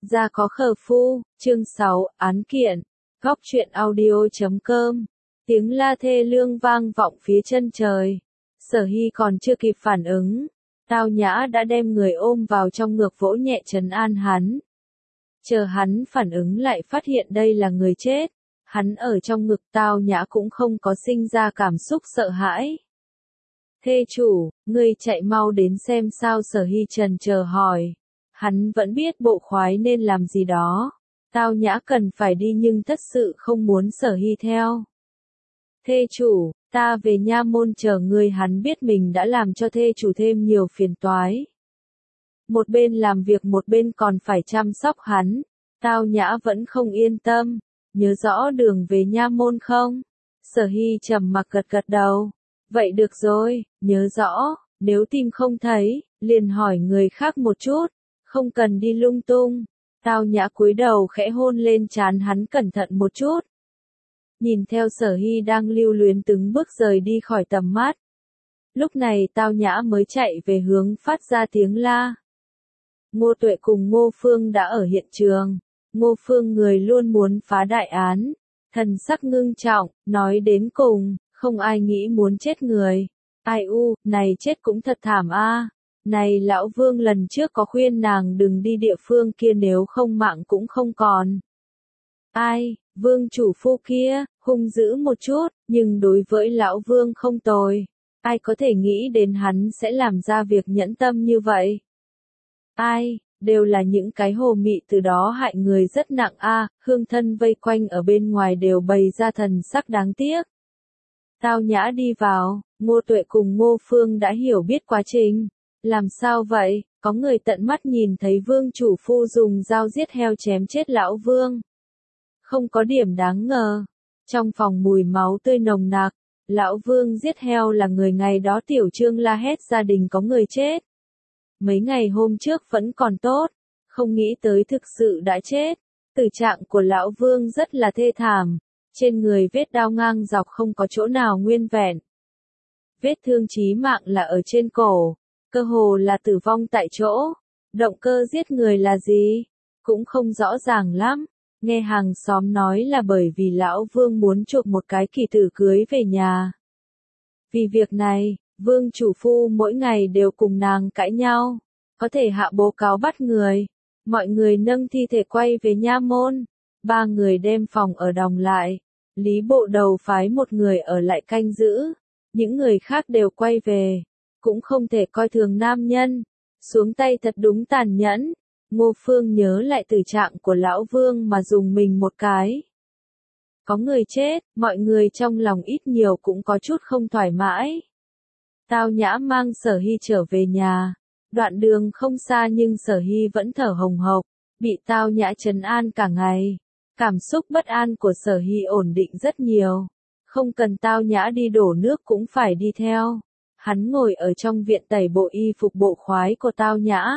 Gia có khờ phu, chương 6, án kiện. Góc truyện audio.com. Tiếng la thê lương vang vọng phía chân trời. Sở Hy còn chưa kịp phản ứng. Tao Nhã đã đem người ôm vào trong ngực vỗ nhẹ trấn an hắn. Chờ hắn phản ứng lại phát hiện đây là người chết. Hắn ở trong ngực Tao Nhã cũng không có sinh ra cảm xúc sợ hãi. Thê chủ, ngươi chạy mau đến xem sao, Sở Hy trần chờ hỏi. Hắn vẫn biết bộ khoái nên làm gì đó. Tao Nhã cần phải đi nhưng thật sự không muốn Sở Hy theo. Thê chủ, ta về nha môn chờ ngươi. Hắn biết mình đã làm cho thê chủ thêm nhiều phiền toái. Một bên làm việc một bên còn phải chăm sóc hắn. Tao Nhã vẫn không yên tâm. Nhớ rõ đường về nha môn không? Sở Hy trầm mặc gật gật đầu. Vậy được rồi, nhớ rõ, nếu tìm không thấy, liền hỏi người khác một chút, không cần đi lung tung. Tao Nhã cúi đầu khẽ hôn lên trán hắn cẩn thận một chút. Nhìn theo Sở Hy đang lưu luyến từng bước rời đi khỏi tầm mắt. Lúc này Tao Nhã mới chạy về hướng phát ra tiếng la. Ngô Tuệ cùng Ngô Phương đã ở hiện trường. Ngô Phương người luôn muốn phá đại án. Thần sắc ngưng trọng, nói đến cùng, không ai nghĩ muốn chết người. Ai u, này chết cũng thật thảm a. Này lão Vương lần trước có khuyên nàng đừng đi địa phương kia nếu không mạng cũng không còn. Ai, Vương chủ phu kia, hung dữ một chút, nhưng đối với lão Vương không tồi. Ai có thể nghĩ đến hắn sẽ làm ra việc nhẫn tâm như vậy? Ai, đều là những cái hồ mị từ đó hại người rất nặng a. Hương thân vây quanh ở bên ngoài đều bày ra thần sắc đáng tiếc. Tao Nhã đi vào, Ngô Tuệ cùng Ngô Phương đã hiểu biết quá trình. Làm sao vậy, có người tận mắt nhìn thấy Vương chủ phu dùng dao giết heo chém chết lão Vương. Không có điểm đáng ngờ. Trong phòng mùi máu tươi nồng nặc, lão Vương giết heo là người ngày đó Tiểu Trương la hét gia đình có người chết. Mấy ngày hôm trước vẫn còn tốt, không nghĩ tới thực sự đã chết. Tử trạng của lão Vương rất là thê thảm. Trên người vết đao ngang dọc không có chỗ nào nguyên vẹn. Vết thương chí mạng là ở trên cổ, cơ hồ là tử vong tại chỗ. Động cơ giết người là gì? Cũng không rõ ràng lắm. Nghe hàng xóm nói là bởi vì lão Vương muốn chuộc một cái kỳ tử cưới về nhà. Vì việc này, Vương chủ phu mỗi ngày đều cùng nàng cãi nhau. Có thể hạ báo cáo bắt người. Mọi người nâng thi thể quay về nha môn. 3 người đem phòng ở đóng lại. Lý bộ đầu phái một người ở lại canh giữ. Những người khác đều quay về. Cũng không thể coi thường nam nhân. Xuống tay thật đúng tàn nhẫn. Ngô Phương nhớ lại tử trạng của lão Vương mà dùng mình một cái. Có người chết, mọi người trong lòng ít nhiều cũng có chút không thoải mái. Tao Nhã mang Sở Hy trở về nhà. Đoạn đường không xa nhưng Sở Hy vẫn thở hồng hộc. Bị Tao Nhã trấn an cả ngày. Cảm xúc bất an của Sở Hy ổn định rất nhiều. Không cần Tao Nhã đi đổ nước cũng phải đi theo. Hắn ngồi ở trong viện tẩy bộ y phục bộ khoái của Tao Nhã.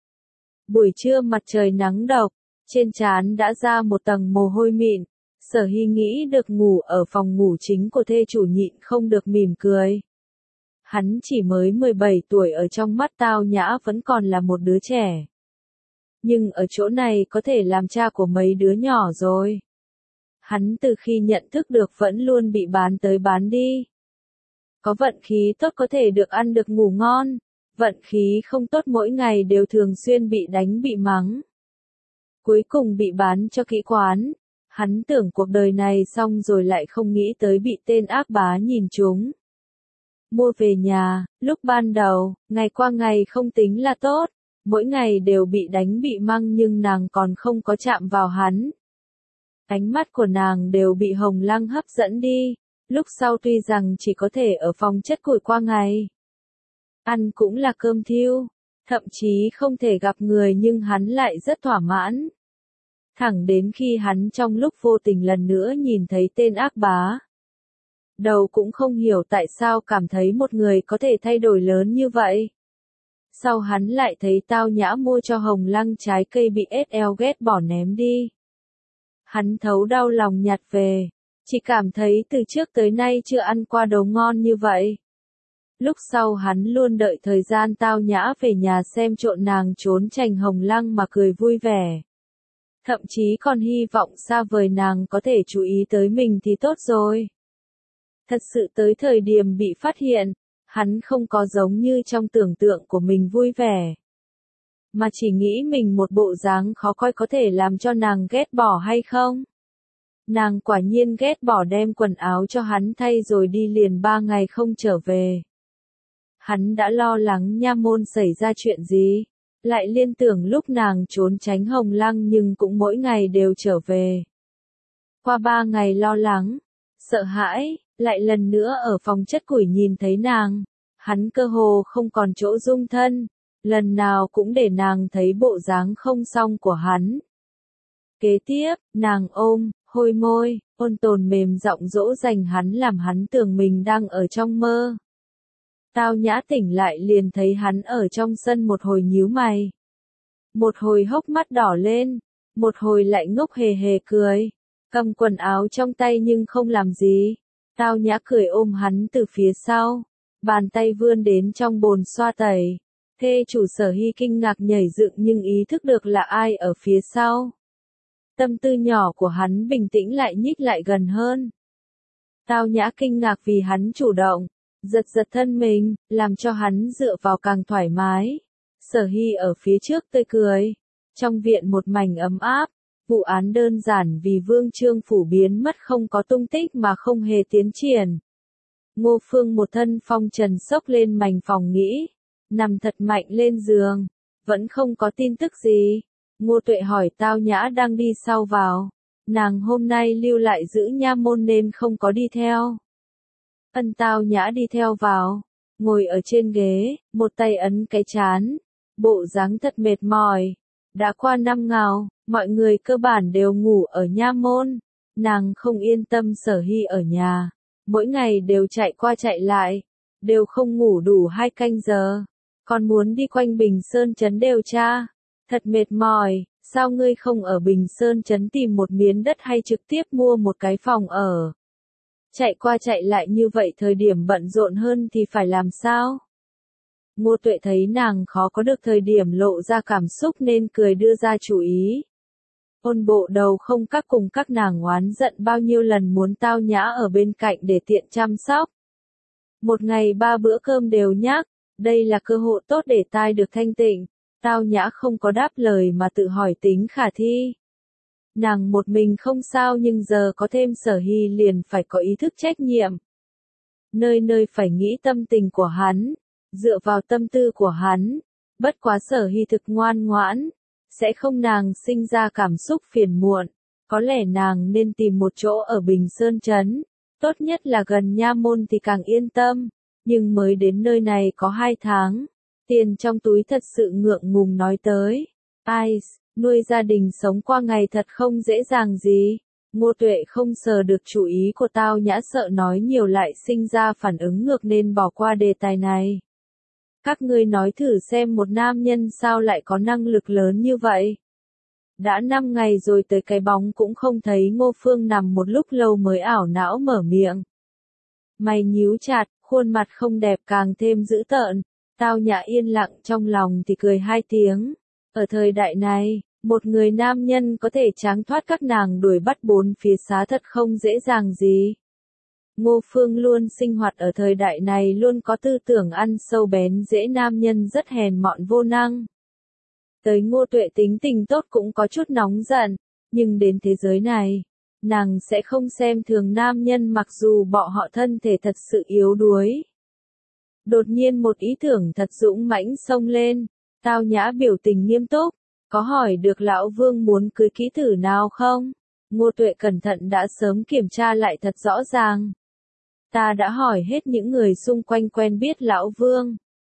Buổi trưa mặt trời nắng độc, trên trán đã ra một tầng mồ hôi mịn. Sở Hy nghĩ được ngủ ở phòng ngủ chính của thê chủ nhịn không được mỉm cười. Hắn chỉ mới 17 tuổi ở trong mắt Tao Nhã vẫn còn là một đứa trẻ. Nhưng ở chỗ này có thể làm cha của mấy đứa nhỏ rồi. Hắn từ khi nhận thức được vẫn luôn bị bán tới bán đi. Có vận khí tốt có thể được ăn được ngủ ngon. Vận khí không tốt mỗi ngày đều thường xuyên bị đánh bị mắng. Cuối cùng bị bán cho kỹ quán. Hắn tưởng cuộc đời này xong rồi lại không nghĩ tới bị tên ác bá nhìn trúng. Mua về nhà, lúc ban đầu, ngày qua ngày không tính là tốt. Mỗi ngày đều bị đánh bị măng nhưng nàng còn không có chạm vào hắn. Ánh mắt của nàng đều bị Hồng Lăng hấp dẫn đi. Lúc sau tuy rằng chỉ có thể ở phòng chất củi qua ngày. Ăn cũng là cơm thiêu. Thậm chí không thể gặp người nhưng hắn lại rất thỏa mãn. Thẳng đến khi hắn trong lúc vô tình lần nữa nhìn thấy tên ác bá. Đầu cũng không hiểu tại sao cảm thấy một người có thể thay đổi lớn như vậy. Sau hắn lại thấy Tao Nhã mua cho Hồng Lăng trái cây bị SL ghét bỏ ném đi. Hắn thấu đau lòng nhặt về. Chỉ cảm thấy từ trước tới nay chưa ăn qua đồ ngon như vậy. Lúc sau hắn luôn đợi thời gian Tao Nhã về nhà xem trộn nàng trốn tránh Hồng Lăng mà cười vui vẻ. thậm chí còn hy vọng xa vời nàng có thể chú ý tới mình thì tốt rồi. Thật sự tới thời điểm bị phát hiện, hắn không có giống như trong tưởng tượng của mình vui vẻ, mà chỉ nghĩ mình một bộ dáng khó coi có thể làm cho nàng ghét bỏ hay không. Nàng quả nhiên ghét bỏ, đem quần áo cho hắn thay rồi đi liền 3 ngày không trở về. Hắn đã lo lắng nha môn xảy ra chuyện gì, lại liên tưởng lúc nàng trốn tránh Hồng Lăng nhưng cũng mỗi ngày đều trở về. Qua 3 ngày lo lắng, sợ hãi, lại lần nữa ở phòng chất củi nhìn thấy nàng, hắn cơ hồ không còn chỗ dung thân, lần nào cũng để nàng thấy bộ dáng không xong của hắn. Kế tiếp, nàng ôm, hôi môi, ôn tồn mềm giọng dỗ dành hắn làm hắn tưởng mình đang ở trong mơ. Tao Nhã tỉnh lại liền thấy hắn ở trong sân, một hồi nhíu mày, một hồi hốc mắt đỏ lên, một hồi lại ngốc hề hề cười, cầm quần áo trong tay nhưng không làm gì. Tao Nhã cười ôm hắn từ phía sau, bàn tay vươn đến trong bồn xoa tẩy. Thê chủ Sở Hy kinh ngạc nhảy dựng nhưng ý thức được là ai ở phía sau. Tâm tư nhỏ của hắn bình tĩnh lại nhích lại gần hơn. Tao Nhã kinh ngạc vì hắn chủ động, giật giật thân mình, làm cho hắn dựa vào càng thoải mái. Sở Hy ở phía trước tươi cười. Trong viện một mảnh ấm áp, vụ án đơn giản vì Vương Trương Phủ biến mất không có tung tích mà không hề tiến triển. Ngô Phương một thân phong trần xốc lên mành phòng nghĩ, nằm thật mạnh lên giường, vẫn không có tin tức gì. Ngô Tuệ hỏi Tao Nhã đang đi sau vào, nàng hôm nay lưu lại giữ nha môn nên không có đi theo. Tao Nhã đi theo vào, ngồi ở trên ghế, một tay ấn cái trán, bộ dáng thật mệt mỏi. Đã qua 5 ngày, mọi người cơ bản đều ngủ ở nha môn, nàng không yên tâm Sở Hy ở nhà, mỗi ngày đều chạy qua chạy lại, đều không ngủ đủ 2 canh giờ, còn muốn đi quanh Bình Sơn trấn điều tra. Thật mệt mỏi, sao ngươi không ở Bình Sơn trấn tìm một miếng đất hay trực tiếp mua một cái phòng ở? Chạy qua chạy lại như vậy thời điểm bận rộn hơn thì phải làm sao? Ngô Tuệ thấy nàng khó có được thời điểm lộ ra cảm xúc nên cười đưa ra chủ ý. Ôn bộ đầu không các cùng các nàng oán giận bao nhiêu lần muốn Tao Nhã ở bên cạnh để tiện chăm sóc. Một ngày 3 bữa cơm đều nhắc, đây là cơ hội tốt để tai được thanh tịnh. Tao Nhã không có đáp lời mà tự hỏi tính khả thi. Nàng một mình không sao nhưng giờ có thêm Sở Hy liền phải có ý thức trách nhiệm. Nơi nơi phải nghĩ tâm tình của hắn, dựa vào tâm tư của hắn. Bất quá Sở Hy thực ngoan ngoãn, sẽ không nàng sinh ra cảm xúc phiền muộn. Có lẽ nàng nên tìm một chỗ ở Bình Sơn trấn, tốt nhất là gần nha môn thì càng yên tâm. Nhưng mới đến nơi này có 2 tháng. Tiền trong túi thật sự ngượng ngùng nói tới. Ai, nuôi gia đình sống qua ngày thật không dễ dàng gì. Ngô Tuệ không sờ được chủ ý của Tao Nhã, sợ nói nhiều lại sinh ra phản ứng ngược nên bỏ qua đề tài này. Các ngươi nói thử xem, một nam nhân sao lại có năng lực lớn như vậy? Đã 5 ngày rồi tới cái bóng cũng không thấy. Ngô Phương nằm một lúc lâu mới ảo não mở miệng. Mày nhíu chặt, khuôn mặt không đẹp càng thêm dữ tợn. Tao Nhã yên lặng, trong lòng thì cười 2 tiếng. Ở thời đại này, một người nam nhân có thể tránh thoát các nàng đuổi bắt 4 phía xá thật không dễ dàng gì. Ngô Phương luôn sinh hoạt ở thời đại này, luôn có tư tưởng ăn sâu bén rễ, nam nhân rất hèn mọn vô năng. Tới Ngô Tuệ tính tình tốt cũng có chút nóng giận, nhưng đến thế giới này, nàng sẽ không xem thường nam nhân mặc dù bọn họ thân thể thật sự yếu đuối. Đột nhiên một ý tưởng thật dũng mãnh xông lên, Tao Nhã biểu tình nghiêm túc, có hỏi được lão Vương muốn cưới kỹ tử nào không? Ngô Tuệ cẩn thận đã sớm kiểm tra lại thật rõ ràng. Ta đã hỏi hết những người xung quanh quen biết lão Vương.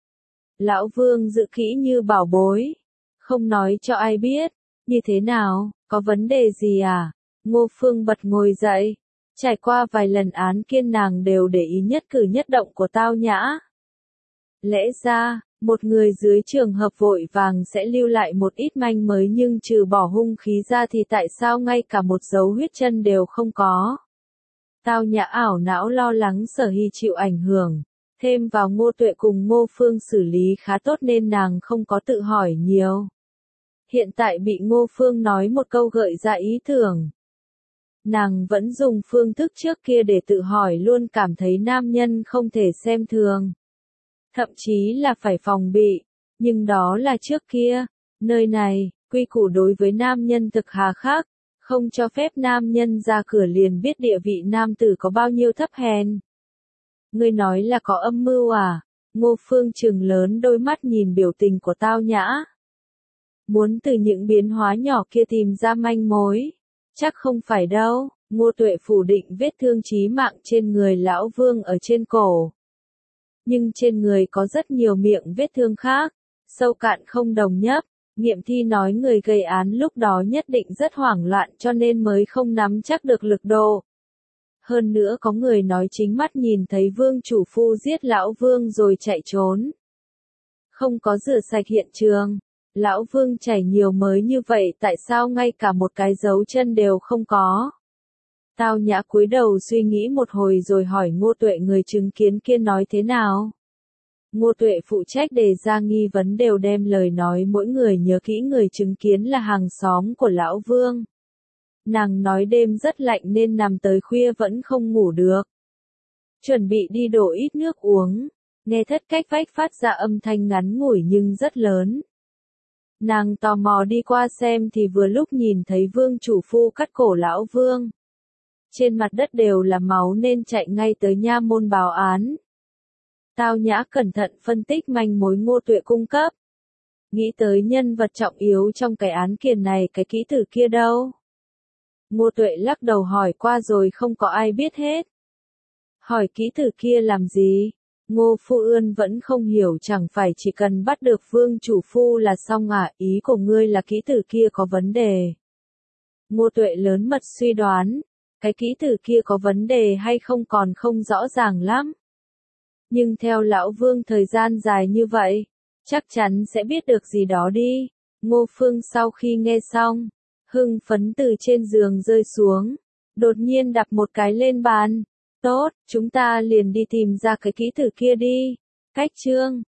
Lão Vương giữ kỹ như bảo bối, không nói cho ai biết. Như thế nào, có vấn đề gì à? Ngô Phương bật ngồi dậy, trải qua vài lần án kiên nàng đều để ý nhất cử nhất động của Tao Nhã. Lẽ ra, một người dưới trường hợp vội vàng sẽ lưu lại một ít manh mới, nhưng trừ bỏ hung khí ra thì tại sao ngay cả một dấu huyết chân đều không có? Tao Nhã ảo não lo lắng Sở Hy chịu ảnh hưởng, thêm vào Ngô Tuệ cùng Ngô Phương xử lý khá tốt nên nàng không có tự hỏi nhiều. Hiện tại bị Ngô Phương nói một câu gợi ra ý tưởng. Nàng vẫn dùng phương thức trước kia để tự hỏi, luôn cảm thấy nam nhân không thể xem thường. Thậm chí là phải phòng bị. Nhưng đó là trước kia. Nơi này, quy củ đối với nam nhân thực hà khắc. Không cho phép nam nhân ra cửa liền biết địa vị nam tử có bao nhiêu thấp hèn. Ngươi nói là có âm mưu à? Ngô Phương trừng lớn đôi mắt nhìn biểu tình của Tao Nhã. Muốn từ những biến hóa nhỏ kia tìm ra manh mối. Chắc không phải đâu. Ngô Tuệ phủ định vết thương chí mạng trên người lão Vương ở trên cổ. Nhưng trên người có rất nhiều miệng vết thương khác. Sâu cạn không đồng nhất. Nghiệm thi nói người gây án lúc đó nhất định rất hoảng loạn cho nên mới không nắm chắc được lực độ. Hơn nữa có người nói chính mắt nhìn thấy Vương chủ phu giết lão Vương rồi chạy trốn. Không có rửa sạch hiện trường. Lão Vương chảy nhiều mới như vậy tại sao ngay cả một cái dấu chân đều không có. Tao Nhã cúi đầu suy nghĩ một hồi rồi hỏi Ngô Tuệ người chứng kiến kia nói thế nào. Ngô Tuệ phụ trách đề ra nghi vấn đều đem lời nói mỗi người nhớ kỹ người chứng kiến là hàng xóm của lão Vương. Nàng nói đêm rất lạnh nên nằm tới khuya vẫn không ngủ được. Chuẩn bị đi đổ ít nước uống, nghe thất cách vách phát ra âm thanh ngắn ngủi nhưng rất lớn. Nàng tò mò đi qua xem thì vừa lúc nhìn thấy Vương chủ phu cắt cổ lão Vương. Trên mặt đất đều là máu nên chạy ngay tới nha môn báo án. Tao Nhã cẩn thận phân tích manh mối Ngô Tuệ cung cấp. Nghĩ tới nhân vật trọng yếu trong cái án kiện này, cái kỹ tử kia đâu? Ngô Tuệ lắc đầu hỏi qua rồi không có ai biết hết. Hỏi kỹ tử kia làm gì? Ngô Phu Ươn vẫn không hiểu, chẳng phải chỉ cần bắt được Vương chủ phu là xong à, ý của ngươi là kỹ tử kia có vấn đề. Ngô Tuệ lớn mật suy đoán, cái kỹ tử kia có vấn đề hay không còn không rõ ràng lắm. Nhưng theo lão Vương thời gian dài như vậy, chắc chắn sẽ biết được gì đó đi. Ngô Phương sau khi nghe xong, hưng phấn từ trên giường rơi xuống, đột nhiên đập một cái lên bàn. Tốt, chúng ta liền đi tìm ra cái kỹ tử kia đi. Cách chương